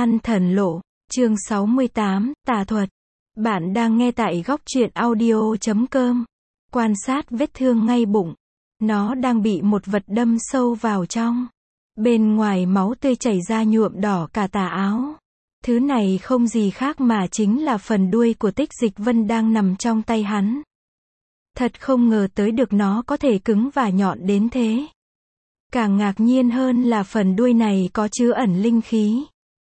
An thần lộ, chương 68, tà thuật. Bạn đang nghe tại góc truyện audio.com. Quan sát vết thương ngay bụng. Nó đang bị một vật đâm sâu vào trong. Bên ngoài máu tươi chảy ra nhuộm đỏ cả tà áo. Thứ này không gì khác mà chính là phần đuôi của Tích Dịch Vân đang nằm trong tay hắn. Thật không ngờ tới được nó có thể cứng và nhọn đến thế. Càng ngạc nhiên hơn là phần đuôi này có chứa ẩn linh khí.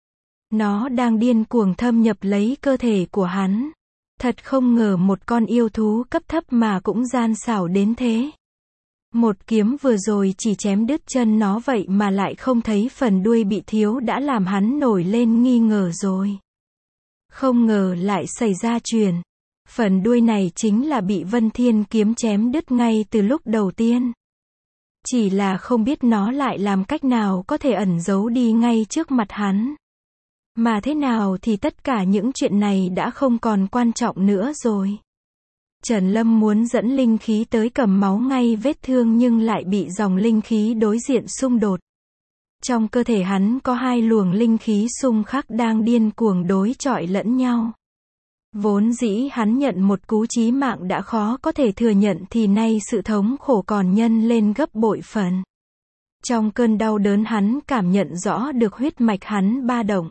Nó đang điên cuồng thâm nhập lấy cơ thể của hắn. Thật không ngờ một con yêu thú cấp thấp mà cũng gian xảo đến thế. Một kiếm vừa rồi chỉ chém đứt chân nó vậy mà lại không thấy phần đuôi bị thiếu đã làm hắn nổi lên nghi ngờ rồi. Không ngờ lại xảy ra chuyện. Phần đuôi này chính là bị Vân Thiên kiếm chém đứt ngay từ lúc đầu tiên. Chỉ là không biết nó lại làm cách nào có thể ẩn giấu đi ngay trước mặt hắn. Mà thế nào thì tất cả những chuyện này đã không còn quan trọng nữa rồi. Trần Lâm muốn dẫn linh khí tới cầm máu ngay vết thương nhưng lại bị dòng linh khí đối diện xung đột. Trong cơ thể hắn có hai luồng linh khí xung khắc đang điên cuồng đối chọi lẫn nhau. Vốn dĩ hắn nhận một cú chí mạng đã khó có thể thừa nhận thì nay sự thống khổ còn nhân lên gấp bội phần. Trong cơn đau đớn hắn cảm nhận rõ được huyết mạch hắn ba động.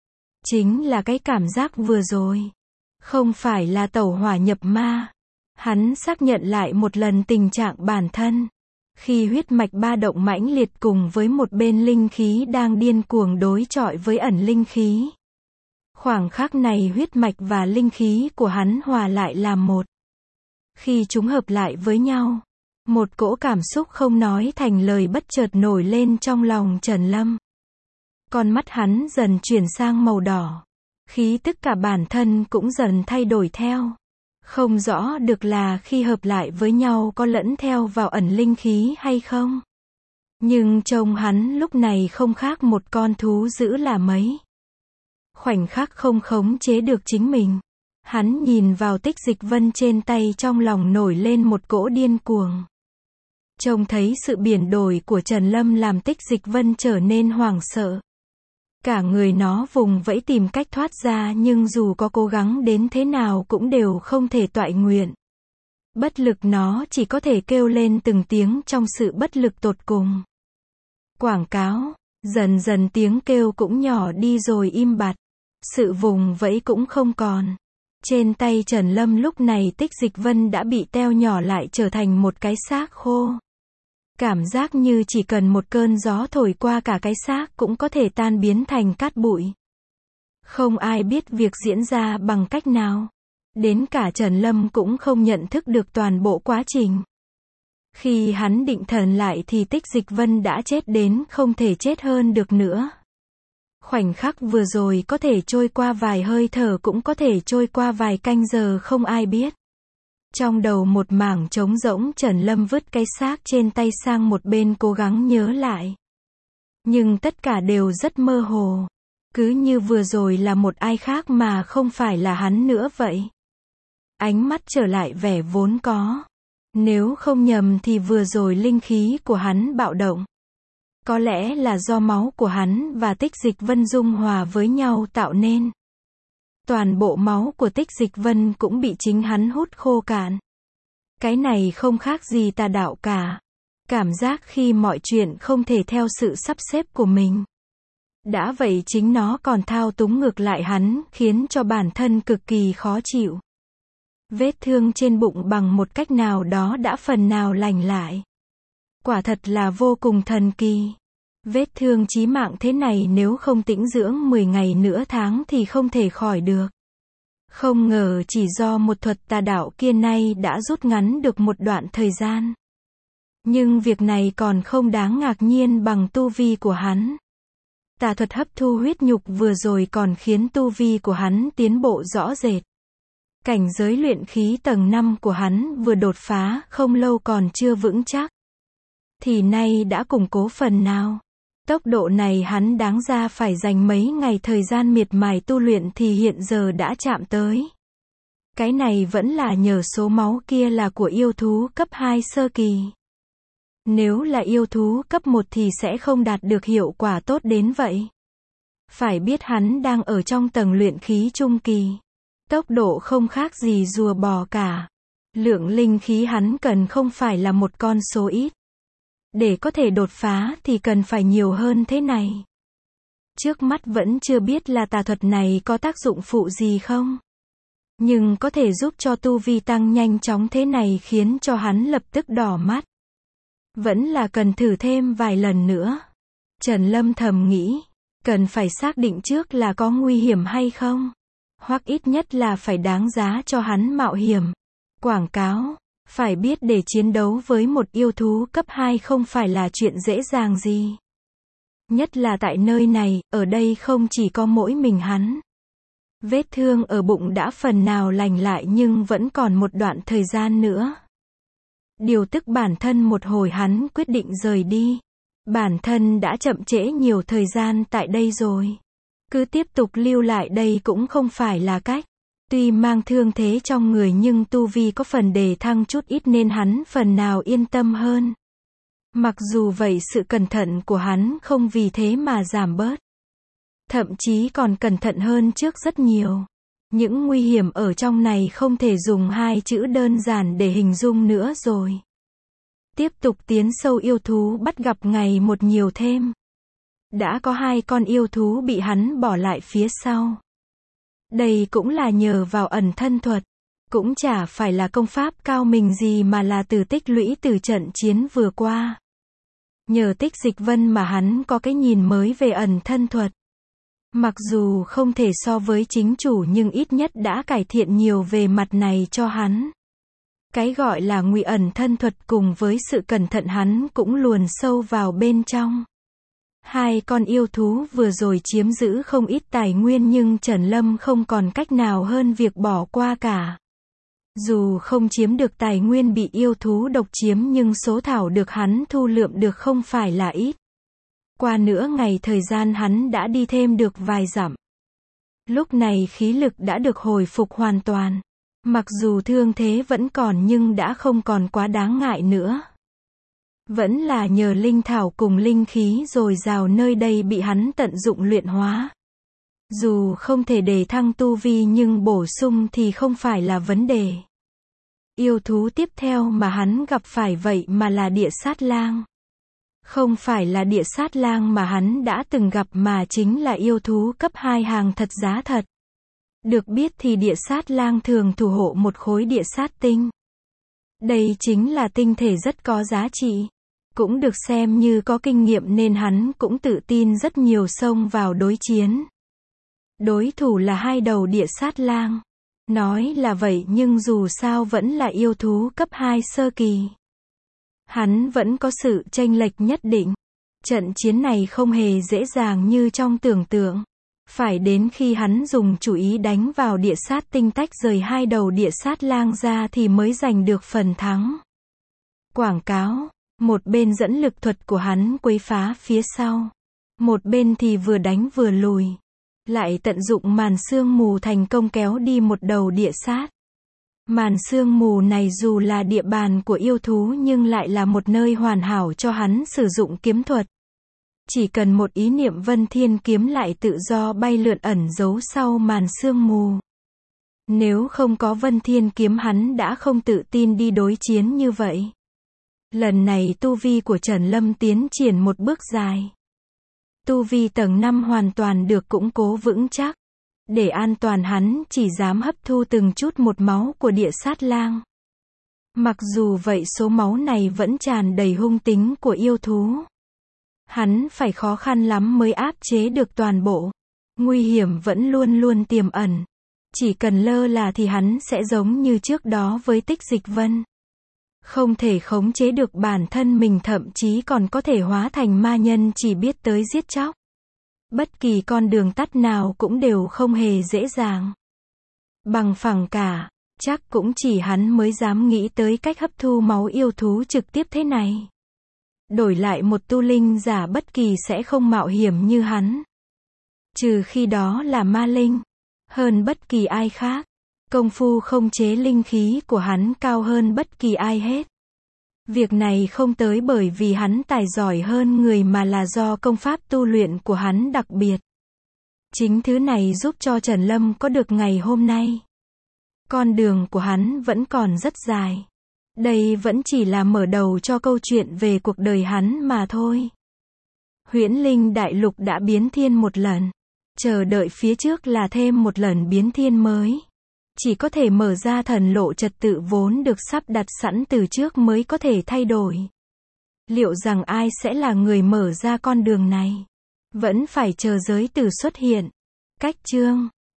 Chính là cái cảm giác vừa rồi. Không phải là tẩu hỏa nhập ma. Hắn xác nhận lại một lần tình trạng bản thân. Khi huyết mạch ba động mãnh liệt cùng với một bên linh khí đang điên cuồng đối chọi với ẩn linh khí. Khoảng khắc này huyết mạch và linh khí của hắn hòa lại làm một. Khi chúng hợp lại với nhau, một cỗ cảm xúc không nói thành lời bất chợt nổi lên trong lòng Trần Lâm. Con mắt hắn dần chuyển sang màu đỏ. Khí tức cả bản thân cũng dần thay đổi theo. Không rõ được là khi hợp lại với nhau có lẫn theo vào ẩn linh khí hay không. Nhưng trông hắn lúc này không khác một con thú dữ là mấy. Khoảnh khắc không khống chế được chính mình. Hắn nhìn vào Tích Dịch Vân trên tay trong lòng nổi lên một cỗ điên cuồng. Trông thấy sự biển đổi của Trần Lâm làm Tích Dịch Vân trở nên hoảng sợ. Cả người nó vùng vẫy tìm cách thoát ra nhưng dù có cố gắng đến thế nào cũng đều không thể toại nguyện. Bất lực nó chỉ có thể kêu lên từng tiếng trong sự bất lực tột cùng. Quảng cáo, dần dần tiếng kêu cũng nhỏ đi rồi im bặt. Sự vùng vẫy cũng không còn. Trên tay Trần Lâm lúc này Tích Dịch Vân đã bị teo nhỏ lại trở thành một cái xác khô. Cảm giác như chỉ cần một cơn gió thổi qua cả cái xác cũng có thể tan biến thành cát bụi. Không ai biết việc diễn ra bằng cách nào. Đến cả Trần Lâm cũng không nhận thức được toàn bộ quá trình. Khi hắn định thần lại thì Tích Dịch Vân đã chết đến không thể chết hơn được nữa. Khoảnh khắc vừa rồi có thể trôi qua vài hơi thở cũng có thể trôi qua vài canh giờ không ai biết. Trong đầu một mảng trống rỗng Trần Lâm vứt cái xác trên tay sang một bên cố gắng nhớ lại. Nhưng tất cả đều rất mơ hồ. Cứ như vừa rồi là một ai khác mà không phải là hắn nữa vậy. Ánh mắt trở lại vẻ vốn có. Nếu không nhầm thì vừa rồi linh khí của hắn bạo động. Có lẽ là do máu của hắn và Tích Dịch Vân dung hòa với nhau tạo nên. Toàn bộ máu của Tích Dịch Vân cũng bị chính hắn hút khô cạn. Cái này không khác gì tà đạo cả. Cảm giác khi mọi chuyện không thể theo sự sắp xếp của mình. Đã vậy chính nó còn thao túng ngược lại hắn, khiến cho bản thân cực kỳ khó chịu. Vết thương trên bụng bằng một cách nào đó đã phần nào lành lại. Quả thật là vô cùng thần kỳ. Vết thương chí mạng thế này nếu không tĩnh dưỡng 10 ngày nửa tháng thì không thể khỏi được. Không ngờ chỉ do một thuật tà đạo kia nay đã rút ngắn được một đoạn thời gian. Nhưng việc này còn không đáng ngạc nhiên bằng tu vi của hắn. Tà thuật hấp thu huyết nhục vừa rồi còn khiến tu vi của hắn tiến bộ rõ rệt. Cảnh giới luyện khí tầng 5 của hắn vừa đột phá không lâu còn chưa vững chắc. Thì nay đã củng cố phần nào. Tốc độ này hắn đáng ra phải dành mấy ngày thời gian miệt mài tu luyện thì hiện giờ đã chạm tới. Cái này vẫn là nhờ số máu kia là của yêu thú cấp 2 sơ kỳ. Nếu là yêu thú cấp 1 thì sẽ không đạt được hiệu quả tốt đến vậy. Phải biết hắn đang ở trong tầng luyện khí trung kỳ. Tốc độ không khác gì rùa bò cả. Lượng linh khí hắn cần không phải là một con số ít. Để có thể đột phá thì cần phải nhiều hơn thế này. Trước mắt vẫn chưa biết là tà thuật này có tác dụng phụ gì không. Nhưng có thể giúp cho tu vi tăng nhanh chóng thế này khiến cho hắn lập tức đỏ mắt. Vẫn là cần thử thêm vài lần nữa. Trần Lâm thầm nghĩ, cần phải xác định trước là có nguy hiểm hay không. Hoặc ít nhất là phải đáng giá cho hắn mạo hiểm. Quảng cáo, phải biết để chiến đấu với một yêu thú cấp 2 không phải là chuyện dễ dàng gì. Nhất là tại nơi này, ở đây không chỉ có mỗi mình hắn. Vết thương ở bụng đã phần nào lành lại nhưng vẫn còn một đoạn thời gian nữa. Điều tức bản thân một hồi hắn quyết định rời đi. Bản thân đã chậm trễ nhiều thời gian tại đây rồi. Cứ tiếp tục lưu lại đây cũng không phải là cách. Tuy mang thương thế trong người nhưng tu vi có phần đề thăng chút ít nên hắn phần nào yên tâm hơn. Mặc dù vậy sự cẩn thận của hắn không vì thế mà giảm bớt. Thậm chí còn cẩn thận hơn trước rất nhiều. Những nguy hiểm ở trong này không thể dùng hai chữ đơn giản để hình dung nữa rồi. Tiếp tục tiến sâu yêu thú bắt gặp ngày một nhiều thêm. Đã có 2 con yêu thú bị hắn bỏ lại phía sau. Đây cũng là nhờ vào ẩn thân thuật. Cũng chả phải là công pháp cao minh gì mà là từ tích lũy từ trận chiến vừa qua. Nhờ Tích Dịch Vân mà hắn có cái nhìn mới về ẩn thân thuật. Mặc dù không thể so với chính chủ nhưng ít nhất đã cải thiện nhiều về mặt này cho hắn. Cái gọi là ngụy ẩn thân thuật cùng với sự cẩn thận hắn cũng luồn sâu vào bên trong. 2 con yêu thú vừa rồi chiếm giữ không ít tài nguyên nhưng Trần Lâm không còn cách nào hơn việc bỏ qua cả. Dù không chiếm được tài nguyên bị yêu thú độc chiếm nhưng số thảo được hắn thu lượm được không phải là ít. Qua nửa ngày thời gian hắn đã đi thêm được vài dặm. Lúc này khí lực đã được hồi phục hoàn toàn. Mặc dù thương thế vẫn còn nhưng đã không còn quá đáng ngại nữa. Vẫn là nhờ linh thảo cùng linh khí dồi dào nơi đây bị hắn tận dụng luyện hóa. Dù không thể đề thăng tu vi nhưng bổ sung thì không phải là vấn đề. Yêu thú tiếp theo mà hắn gặp phải vậy mà là địa sát lang. Không phải là địa sát lang mà hắn đã từng gặp mà chính là yêu thú cấp 2 hàng thật giá thật. Được biết thì địa sát lang thường thủ hộ một khối địa sát tinh. Đây chính là tinh thể rất có giá trị. Cũng được xem như có kinh nghiệm nên hắn cũng tự tin rất nhiều xông vào đối chiến. Đối thủ là 2 đầu địa sát lang. Nói là vậy nhưng dù sao vẫn là yêu thú cấp 2 sơ kỳ. Hắn vẫn có sự chênh lệch nhất định. Trận chiến này không hề dễ dàng như trong tưởng tượng. Phải đến khi hắn dùng chủ ý đánh vào địa sát tinh tách rời 2 đầu địa sát lang ra thì mới giành được phần thắng. Quảng cáo. Một bên dẫn lực thuật của hắn quấy phá phía sau. Một bên thì vừa đánh vừa lùi. Lại tận dụng màn sương mù thành công kéo đi một đầu địa sát. Màn sương mù này dù là địa bàn của yêu thú nhưng lại là một nơi hoàn hảo cho hắn sử dụng kiếm thuật. Chỉ cần một ý niệm Vân Thiên kiếm lại tự do bay lượn ẩn giấu sau màn sương mù. Nếu không có Vân Thiên kiếm hắn đã không tự tin đi đối chiến như vậy. Lần này tu vi của Trần Lâm tiến triển một bước dài. Tu vi tầng 5 hoàn toàn được củng cố vững chắc. Để an toàn hắn chỉ dám hấp thu từng chút một máu của địa sát lang. Mặc dù vậy số máu này vẫn tràn đầy hung tính của yêu thú. Hắn phải khó khăn lắm mới áp chế được toàn bộ. Nguy hiểm vẫn luôn luôn tiềm ẩn. Chỉ cần lơ là thì hắn sẽ giống như trước đó với Tích Dịch Vân. Không thể khống chế được bản thân mình thậm chí còn có thể hóa thành ma nhân chỉ biết tới giết chóc. Bất kỳ con đường tắt nào cũng đều không hề dễ dàng. Bằng phẳng cả, chắc cũng chỉ hắn mới dám nghĩ tới cách hấp thu máu yêu thú trực tiếp thế này. Đổi lại một tu linh giả bất kỳ sẽ không mạo hiểm như hắn. Trừ khi đó là ma linh. Hơn bất kỳ ai khác. Công phu không chế linh khí của hắn cao hơn bất kỳ ai hết. Việc này không tới bởi vì hắn tài giỏi hơn người mà là do công pháp tu luyện của hắn đặc biệt. Chính thứ này giúp cho Trần Lâm có được ngày hôm nay. Con đường của hắn vẫn còn rất dài. Đây vẫn chỉ là mở đầu cho câu chuyện về cuộc đời hắn mà thôi. Huyễn Linh Đại Lục đã biến thiên một lần. Chờ đợi phía trước là thêm một lần biến thiên mới. Chỉ có thể mở ra thần lộ trật tự vốn được sắp đặt sẵn từ trước mới có thể thay đổi. Liệu rằng ai sẽ là người mở ra con đường này? Vẫn phải chờ giới tử xuất hiện. Cách chương